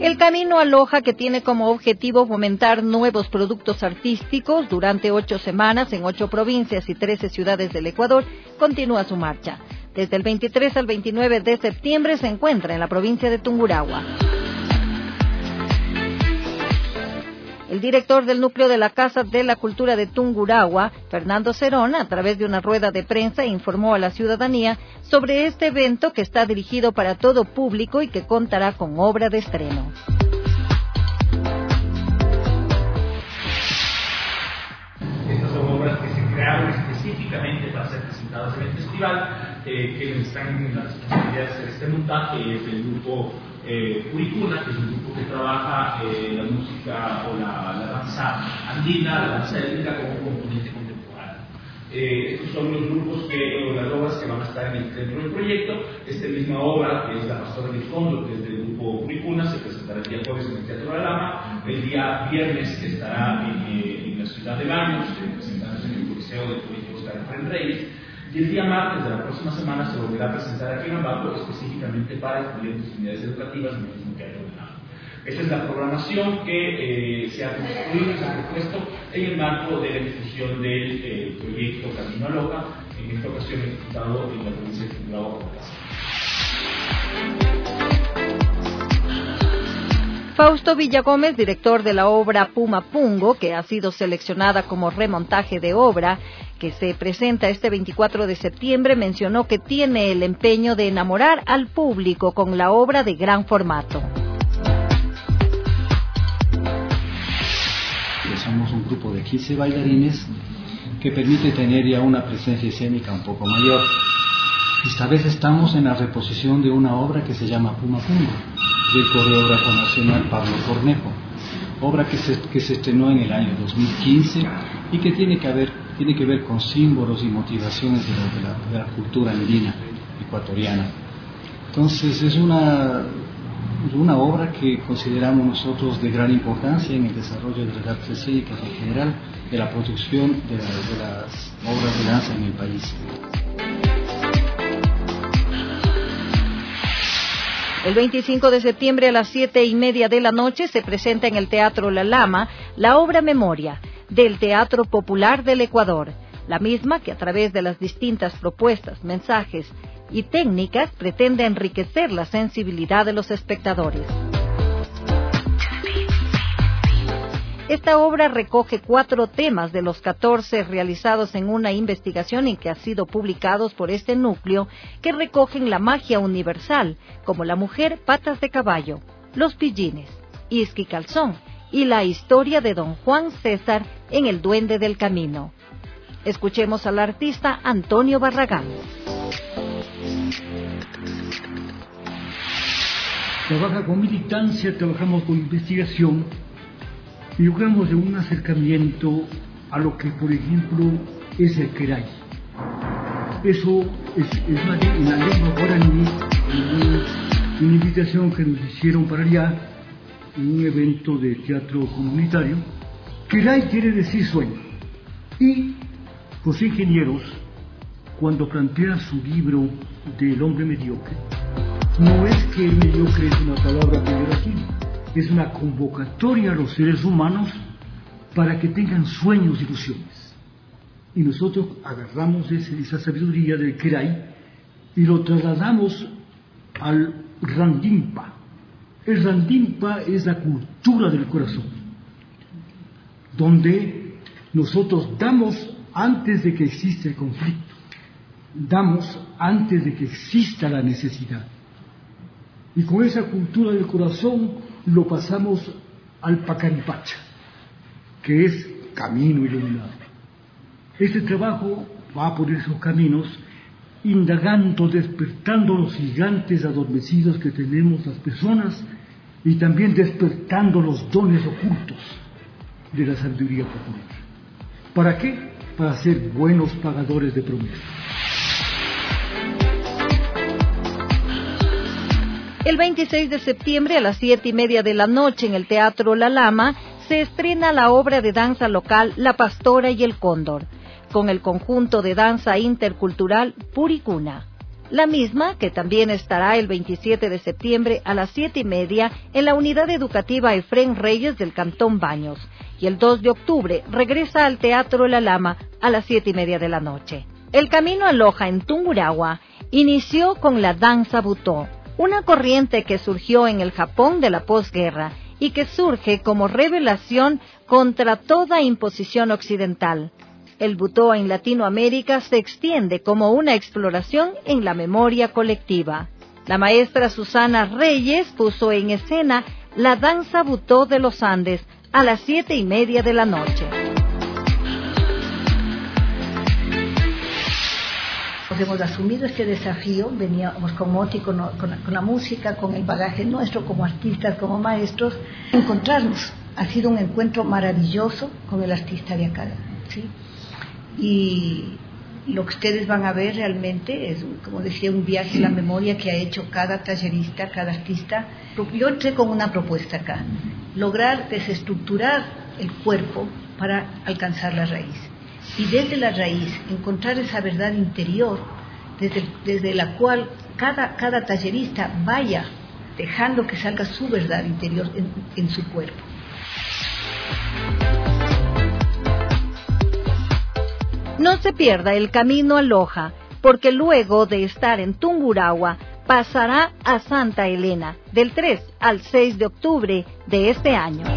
El Camino a Loja, que tiene como objetivo fomentar nuevos productos artísticos durante 8 semanas en 8 provincias y 13 ciudades del Ecuador, continúa su marcha. Desde el 23 al 29 de septiembre se encuentra en la provincia de Tungurahua. El director del núcleo de la Casa de la Cultura de Tungurahua, Fernando Cerón, a través de una rueda de prensa, informó a la ciudadanía sobre este evento que está dirigido para todo público y que contará con obra de estreno. Estas son obras que se crearon específicamente para ser presentadas en el festival, que están en la responsabilidad de hacer este montaje, es el grupo Puricuna, que es un grupo que trabaja la música o la danza andina, la danza étnica como componente contemporáneo. Estos son los grupos las obras que van a estar dentro del proyecto. Esta misma obra, que es La Pastora del Cóndor, que es del grupo Puricuna, se presentará el día jueves en el Teatro de la Lama. El día viernes estará en la ciudad de Baños, presentándose en el Coliseo del Colegio Oscar Efraín Reyes. Y el día martes de la próxima semana se volverá a presentar aquí en Ambato, específicamente para estudiantes y unidades educativas, lo mismo que hay ordenado. Esta es la programación que se ha construido y se ha propuesto en el marco de la difusión del proyecto Camino a Loja, en esta ocasión ejecutado en la provincia de Tungurahua. Fausto Villagómez, director de la obra Puma Pungo, que ha sido seleccionada como remontaje de obra, que se presenta este 24 de septiembre, mencionó que tiene el empeño de enamorar al público con la obra de gran formato. Somos un grupo de 15 bailarines que permite tener ya una presencia escénica un poco mayor. Esta vez estamos en la reposición de una obra que se llama Puma Pungo, del coreógrafo nacional Pablo Cornejo, obra que se estrenó en el año 2015 y que tiene que ver con símbolos y motivaciones de la cultura andina ecuatoriana. Entonces es una obra que consideramos nosotros de gran importancia en el desarrollo de las artes escénicas en general, de la producción de las obras de danza en el país. El 25 de septiembre a las 7:30 de la noche se presenta en el Teatro La Lama la obra Memoria, del Teatro Popular del Ecuador, la misma que a través de las distintas propuestas, mensajes y técnicas pretende enriquecer la sensibilidad de los espectadores. Esta obra recoge 4 temas de los 14 realizados en una investigación en que han sido publicados por este núcleo, que recogen la magia universal, como la mujer patas de caballo, los pillines, Isqui Calzón y la historia de don Juan César en El Duende del Camino. Escuchemos al artista Antonio Barragán. Trabaja con militancia, trabajamos con investigación y logramos de un acercamiento a lo que, por ejemplo, es el queray. Eso es en la lengua guaraní, una invitación que nos hicieron para allá, en un evento de teatro comunitario. Queray quiere decir sueño. Y los ingenieros, cuando plantean su libro del hombre mediocre, no es que el mediocre es una palabra peyorativa, es una convocatoria a los seres humanos para que tengan sueños y ilusiones. Y nosotros agarramos esa sabiduría del queray y lo trasladamos al randimpa. El randimpa es la cultura del corazón, donde nosotros damos antes de que exista el conflicto, damos antes de que exista la necesidad. Y con esa cultura del corazón lo pasamos al Pacaripacha, que es camino iluminado. Este trabajo va por esos caminos, indagando, despertando los gigantes adormecidos que tenemos las personas y también despertando los dones ocultos de la sabiduría popular. ¿Para qué? Para ser buenos pagadores de promesas. El 26 de septiembre a las 7:30 de la noche en el Teatro La Lama se estrena la obra de danza local La Pastora y el Cóndor, con el conjunto de danza intercultural Puricuna. La misma, que también estará el 27 de septiembre a las 7:30 en la Unidad Educativa Efrén Reyes del Cantón Baños. Y el 2 de octubre regresa al Teatro La Lama a las 7:30 de la noche. El Camino a Loja en Tungurahua inició con la danza butó, una corriente que surgió en el Japón de la posguerra y que surge como revelación contra toda imposición occidental. El butó en Latinoamérica se extiende como una exploración en la memoria colectiva. La maestra Susana Reyes puso en escena la danza butó de los Andes a las 7:30 de la noche. Hemos asumido este desafío, veníamos con Moti, con la música, con el bagaje nuestro como artistas, como maestros, encontrarnos. Ha sido un encuentro maravilloso con el artista de acá, ¿sí? Y lo que ustedes van a ver realmente es, como decía, un viaje en la memoria que ha hecho cada tallerista, cada artista. Yo entré con una propuesta acá, lograr desestructurar el cuerpo para alcanzar la raíz. Y desde la raíz encontrar esa verdad interior desde la cual cada tallerista vaya dejando que salga su verdad interior en su cuerpo. No se pierda el Camino a Loja, porque luego de estar en Tungurahua pasará a Santa Elena del 3 al 6 de octubre de este año.